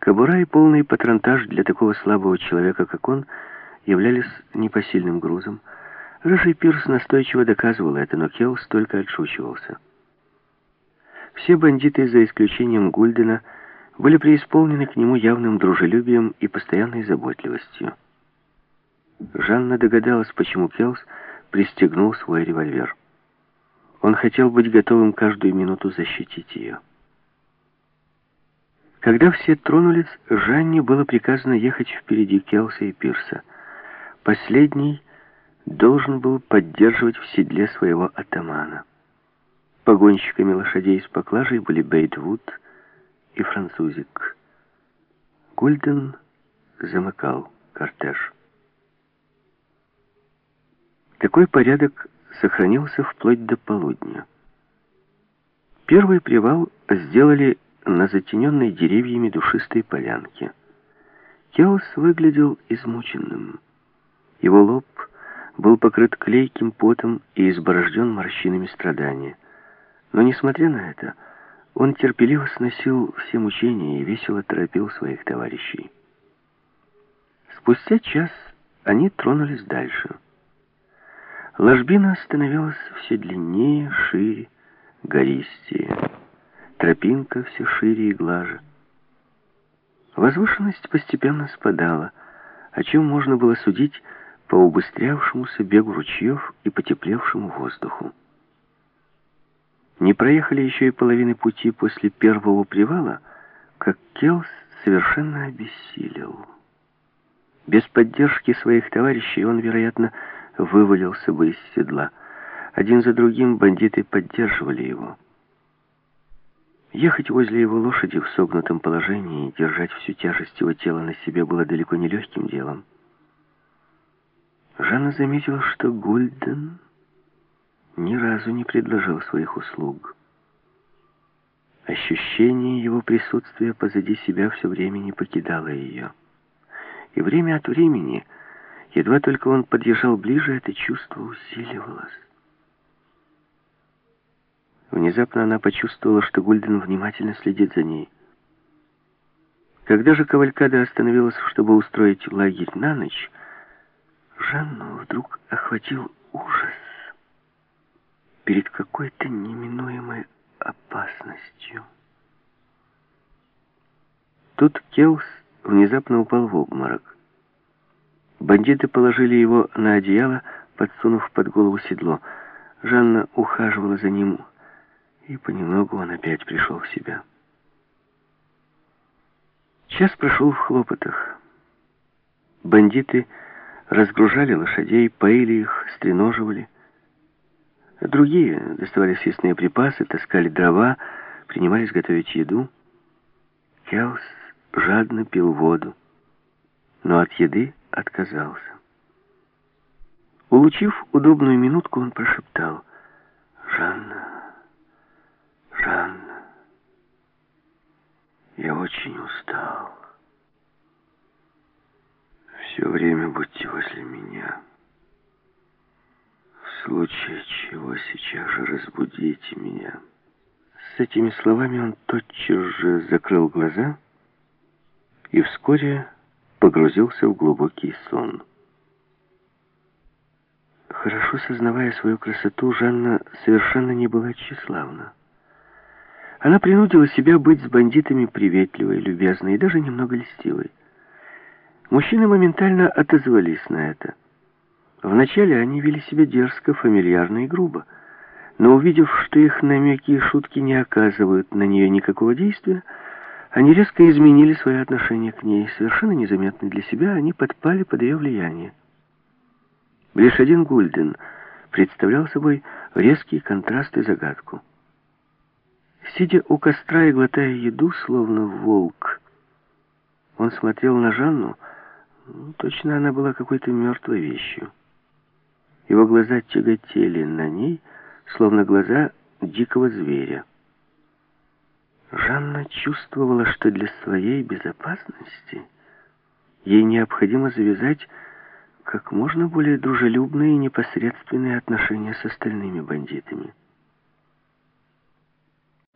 Кобура и полный патронтаж для такого слабого человека, как он, являлись непосильным грузом. Рыжий Пирс настойчиво доказывал это, но Келс только отшучивался. Все бандиты, за исключением Гульдена, были преисполнены к нему явным дружелюбием и постоянной заботливостью. Жанна догадалась, почему Келс пристегнул свой револьвер. Он хотел быть готовым каждую минуту защитить ее. Когда все тронулись, Жанне было приказано ехать впереди Келса и Пирса. Последний должен был поддерживать в седле своего атамана. Погонщиками лошадей с поклажей были Бейтвуд и французик. Гульден замыкал кортеж. Такой порядок сохранился вплоть до полудня. Первый привал сделали на затененной деревьями душистой полянке. Келс выглядел измученным. Его лоб был покрыт клейким потом и изборожден морщинами страдания. Но, несмотря на это, он терпеливо сносил все мучения и весело торопил своих товарищей. Спустя час они тронулись дальше. Ложбина становилась все длиннее, шире, гористее. Тропинка все шире и глаже. Возвышенность постепенно спадала, о чем можно было судить по убыстрявшемуся бегу ручьев и потеплевшему воздуху. Не проехали еще и половины пути после первого привала, как Келс совершенно обессилел. Без поддержки своих товарищей он, вероятно, вывалился бы из седла. Один за другим бандиты поддерживали его. Ехать возле его лошади в согнутом положении и держать всю тяжесть его тела на себе было далеко не легким делом. Жанна заметила, что Гульден ни разу не предложил своих услуг. Ощущение его присутствия позади себя все время не покидало ее. И время от времени, едва только он подъезжал ближе, это чувство усиливалось. Внезапно она почувствовала, что Гульден внимательно следит за ней. Когда же кавалькада остановилась, чтобы устроить лагерь на ночь, Жанну вдруг охватил ужас перед какой-то неминуемой опасностью. Тут Келс внезапно упал в обморок. Бандиты положили его на одеяло, подсунув под голову седло. Жанна ухаживала за ним, и понемногу он опять пришел в себя. Час прошел в хлопотах. Бандиты разгружали лошадей, поили их, стреноживали. Другие доставали съестные припасы, таскали дрова, принимались готовить еду. Келс жадно пил воду, но от еды отказался. Улучив удобную минутку, он прошептал: «Жанна, Жанна, я очень устал. Все время будьте возле меня. В случае чего сейчас же разбудите меня». С этими словами он тотчас же закрыл глаза и вскоре погрузился в глубокий сон. Хорошо сознавая свою красоту, Жанна совершенно не была тщеславна. Она принудила себя быть с бандитами приветливой, любезной и даже немного льстивой. Мужчины моментально отозвались на это. Вначале они вели себя дерзко, фамильярно и грубо, но увидев, что их намеки и шутки не оказывают на нее никакого действия, они резко изменили свое отношение к ней. Совершенно незаметно для себя они подпали под ее влияние. Лишь один Гульден представлял собой резкий контраст и загадку. Сидя у костра и глотая еду, словно волк, он смотрел на Жанну. Точно она была какой-то мертвой вещью. Его глаза тяготели на ней, словно глаза дикого зверя. Жанна чувствовала, что для своей безопасности ей необходимо завязать как можно более дружелюбные и непосредственные отношения с остальными бандитами.